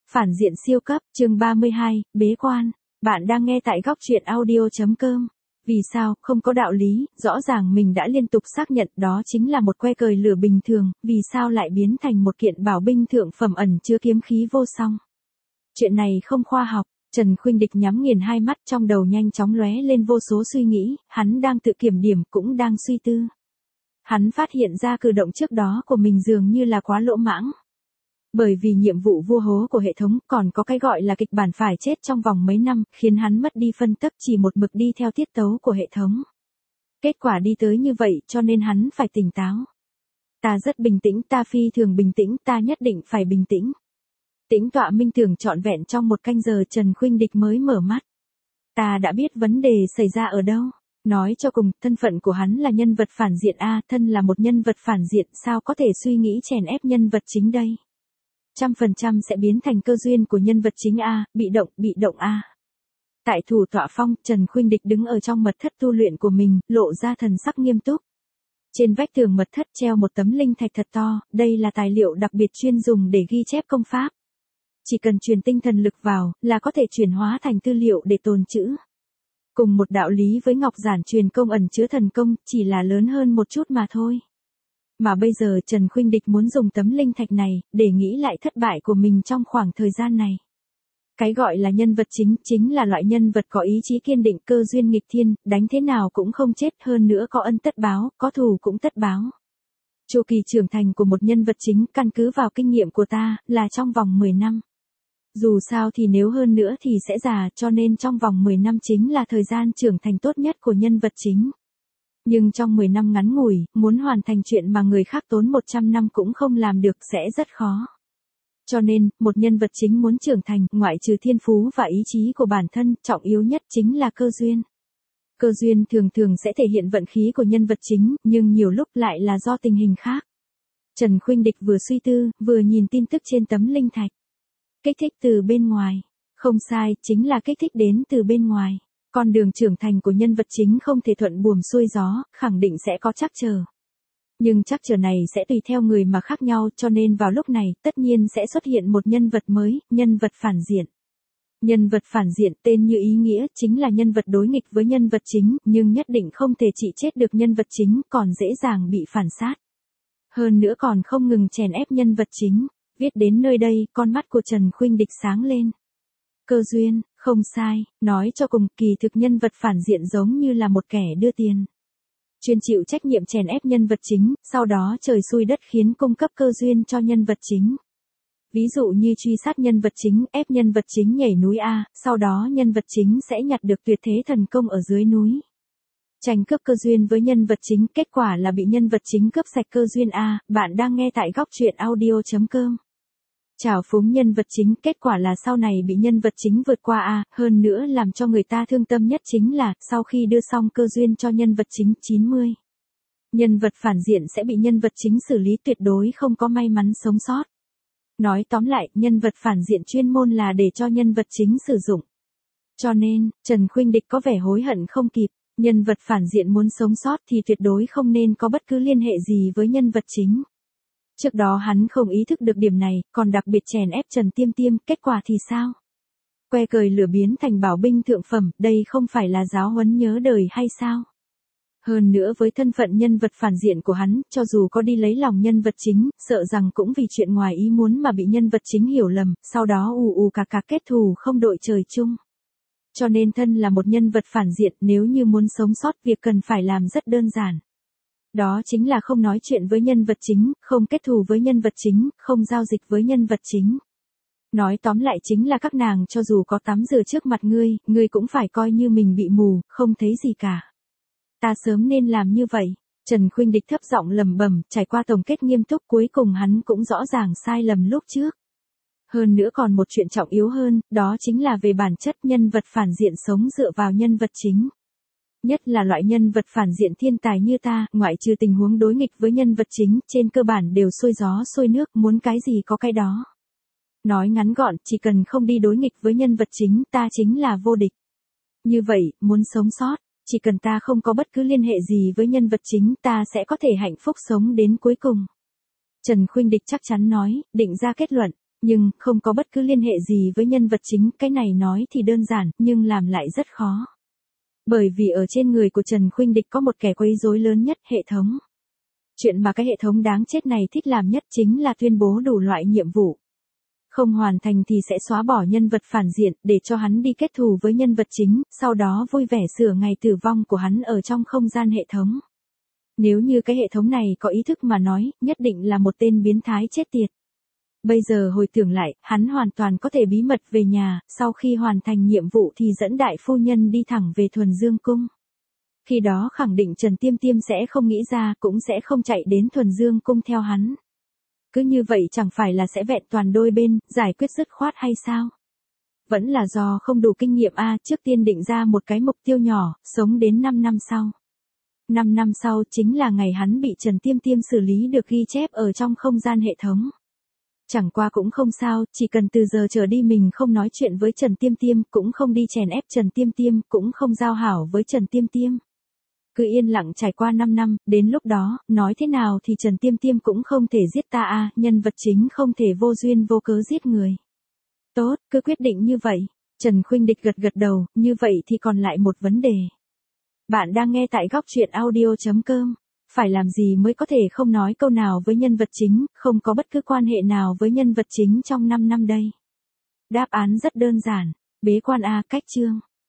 Phản diện siêu cấp, chương 32, bế quan. Bạn đang nghe tại góc truyện audio.com. Vì sao, không có đạo lý, rõ ràng mình đã liên tục xác nhận đó chính là một que cời lửa bình thường, vì sao lại biến thành một kiện bảo binh thượng phẩm ẩn chứa kiếm khí vô song. Chuyện này không khoa học. Trần Khuynh Địch nhắm nghiền hai mắt, trong đầu nhanh chóng lóe lên vô số suy nghĩ, hắn đang tự kiểm điểm cũng đang suy tư. Hắn phát hiện ra cử động trước đó của mình dường như là quá lỗ mãng. Bởi vì nhiệm vụ vua hố của hệ thống còn có cái gọi là kịch bản phải chết trong vòng mấy năm, khiến hắn mất đi phân tấp chỉ một mực đi theo tiết tấu của hệ thống. Kết quả đi tới như vậy cho nên hắn phải tỉnh táo. Ta rất bình tĩnh, ta phi thường bình tĩnh, ta nhất định phải bình tĩnh. Tĩnh tọa minh tưởng trọn vẹn trong 1 canh giờ, Trần Khuynh Địch mới mở mắt. Ta đã biết vấn đề xảy ra ở đâu. Nói cho cùng, thân phận của hắn là nhân vật phản diện a, thân là một nhân vật phản diện sao có thể suy nghĩ chèn ép nhân vật chính đây. 100% sẽ biến thành cơ duyên của nhân vật chính a, bị động a. Tại thủ tọa phong, Trần Khuynh Địch đứng ở trong mật thất tu luyện của mình, lộ ra thần sắc nghiêm túc. Trên vách tường mật thất treo một tấm linh thạch thật to, đây là tài liệu đặc biệt chuyên dùng để ghi chép công pháp. Chỉ cần truyền tinh thần lực vào, là có thể chuyển hóa thành tư liệu để tồn trữ. Cùng một đạo lý với ngọc giản truyền công ẩn chứa thần công, chỉ là lớn hơn một chút mà thôi. Mà bây giờ Trần Khuynh Địch muốn dùng tấm linh thạch này, để nghĩ lại thất bại của mình trong khoảng thời gian này. Cái gọi là nhân vật chính là loại nhân vật có ý chí kiên định, cơ duyên nghịch thiên, đánh thế nào cũng không chết, hơn nữa có ân tất báo, có thù cũng tất báo. Chu kỳ trưởng thành của một nhân vật chính, căn cứ vào kinh nghiệm của ta, là trong vòng 10 năm. Dù sao thì nếu hơn nữa thì sẽ già, cho nên trong vòng 10 năm chính là thời gian trưởng thành tốt nhất của nhân vật chính. Nhưng trong 10 năm ngắn ngủi, muốn hoàn thành chuyện mà người khác tốn 100 năm cũng không làm được sẽ rất khó. Cho nên, một nhân vật chính muốn trưởng thành, ngoại trừ thiên phú và ý chí của bản thân, trọng yếu nhất chính là cơ duyên. Cơ duyên thường thường sẽ thể hiện vận khí của nhân vật chính, nhưng nhiều lúc lại là do tình hình khác. Trần Khuynh Địch vừa suy tư, vừa nhìn tin tức trên tấm linh thạch. Kích thích từ bên ngoài. Không sai, chính là kích thích đến từ bên ngoài. Con đường trưởng thành của nhân vật chính không thể thuận buồm xuôi gió, khẳng định sẽ có trắc trở. Nhưng trắc trở này sẽ tùy theo người mà khác nhau, cho nên vào lúc này, tất nhiên sẽ xuất hiện một nhân vật mới, nhân vật phản diện. Nhân vật phản diện tên như ý nghĩa, chính là nhân vật đối nghịch với nhân vật chính, nhưng nhất định không thể trị chết được nhân vật chính, còn dễ dàng bị phản sát. Hơn nữa còn không ngừng chèn ép nhân vật chính. Viết đến nơi đây, con mắt của Trần Khuynh Địch sáng lên. Cơ duyên, không sai, nói cho cùng, kỳ thực nhân vật phản diện giống như là một kẻ đưa tiền. Chuyên chịu trách nhiệm chèn ép nhân vật chính, sau đó trời xui đất khiến cung cấp cơ duyên cho nhân vật chính. Ví dụ như truy sát nhân vật chính, ép nhân vật chính nhảy núi A, sau đó nhân vật chính sẽ nhặt được tuyệt thế thần công ở dưới núi. Tranh cướp cơ duyên với nhân vật chính, kết quả là bị nhân vật chính cướp sạch cơ duyên A, bạn đang nghe tại góc truyện audio.com. Trào phúng nhân vật chính, kết quả là sau này bị nhân vật chính vượt qua a, hơn nữa làm cho người ta thương tâm nhất chính là, sau khi đưa xong cơ duyên cho nhân vật chính 90. Nhân vật phản diện sẽ bị nhân vật chính xử lý, tuyệt đối không có may mắn sống sót. Nói tóm lại, nhân vật phản diện chuyên môn là để cho nhân vật chính sử dụng. Cho nên, Trần Khuynh Địch có vẻ hối hận không kịp, nhân vật phản diện muốn sống sót thì tuyệt đối không nên có bất cứ liên hệ gì với nhân vật chính. Trước đó hắn không ý thức được điểm này, còn đặc biệt chèn ép Trần Tiêm Tiêm, kết quả thì sao? Que cời lửa biến thành bảo binh thượng phẩm, đây không phải là giáo huấn nhớ đời hay sao? Hơn nữa với thân phận nhân vật phản diện của hắn, cho dù có đi lấy lòng nhân vật chính, sợ rằng cũng vì chuyện ngoài ý muốn mà bị nhân vật chính hiểu lầm, sau đó cạc kết thù không đội trời chung. Cho nên thân là một nhân vật phản diện, nếu như muốn sống sót, việc cần phải làm rất đơn giản. Đó chính là không nói chuyện với nhân vật chính, không kết thù với nhân vật chính, không giao dịch với nhân vật chính. Nói tóm lại chính là các nàng cho dù có tắm rửa trước mặt ngươi cũng phải coi như mình bị mù, không thấy gì cả. Ta sớm nên làm như vậy. Trần Khuynh Địch thấp giọng lẩm bẩm, trải qua tổng kết nghiêm túc cuối cùng hắn cũng rõ ràng sai lầm lúc trước. Hơn nữa còn một chuyện trọng yếu hơn, đó chính là về bản chất nhân vật phản diện sống dựa vào nhân vật chính. Nhất là loại nhân vật phản diện thiên tài như ta, ngoại trừ tình huống đối nghịch với nhân vật chính, trên cơ bản đều xuôi gió xuôi nước, muốn cái gì có cái đó. Nói ngắn gọn, chỉ cần không đi đối nghịch với nhân vật chính, ta chính là vô địch. Như vậy, muốn sống sót, chỉ cần ta không có bất cứ liên hệ gì với nhân vật chính, ta sẽ có thể hạnh phúc sống đến cuối cùng. Trần Khuynh Địch chắc chắn nói, định ra kết luận. Nhưng, không có bất cứ liên hệ gì với nhân vật chính, cái này nói thì đơn giản, nhưng làm lại rất khó. Bởi vì ở trên người của Trần Khuynh Địch có một kẻ quấy rối lớn nhất, hệ thống. Chuyện mà cái hệ thống đáng chết này thích làm nhất chính là tuyên bố đủ loại nhiệm vụ. Không hoàn thành thì sẽ xóa bỏ nhân vật phản diện, để cho hắn đi kết thù với nhân vật chính, sau đó vui vẻ sửa ngày tử vong của hắn ở trong không gian hệ thống. Nếu như cái hệ thống này có ý thức mà nói, nhất định là một tên biến thái chết tiệt. Bây giờ hồi tưởng lại, hắn hoàn toàn có thể bí mật về nhà, sau khi hoàn thành nhiệm vụ thì dẫn đại phu nhân đi thẳng về Thuần Dương Cung. Khi đó khẳng định Trần Tiêm Tiêm sẽ không nghĩ ra, cũng sẽ không chạy đến Thuần Dương Cung theo hắn. Cứ như vậy chẳng phải là sẽ vẹn toàn đôi bên, giải quyết dứt khoát hay sao? Vẫn là do không đủ kinh nghiệm trước tiên định ra một cái mục tiêu nhỏ, sống đến 5 năm sau. 5 năm sau chính là ngày hắn bị Trần Tiêm Tiêm xử lý được ghi chép ở trong không gian hệ thống. Chẳng qua cũng không sao, chỉ cần từ giờ trở đi mình không nói chuyện với Trần Tiêm Tiêm, cũng không đi chèn ép Trần Tiêm Tiêm, cũng không giao hảo với Trần Tiêm Tiêm. Cứ yên lặng trải qua 5 năm, đến lúc đó, nói thế nào thì Trần Tiêm Tiêm cũng không thể giết ta nhân vật chính không thể vô duyên vô cớ giết người. Tốt, cứ quyết định như vậy. Trần Khuynh Địch gật gật đầu, như vậy thì còn lại một vấn đề. Bạn đang nghe tại góc truyện audio.com. Phải làm gì mới có thể không nói câu nào với nhân vật chính, không có bất cứ quan hệ nào với nhân vật chính trong 5 năm đây? Đáp án rất đơn giản. Bế quan cách chương.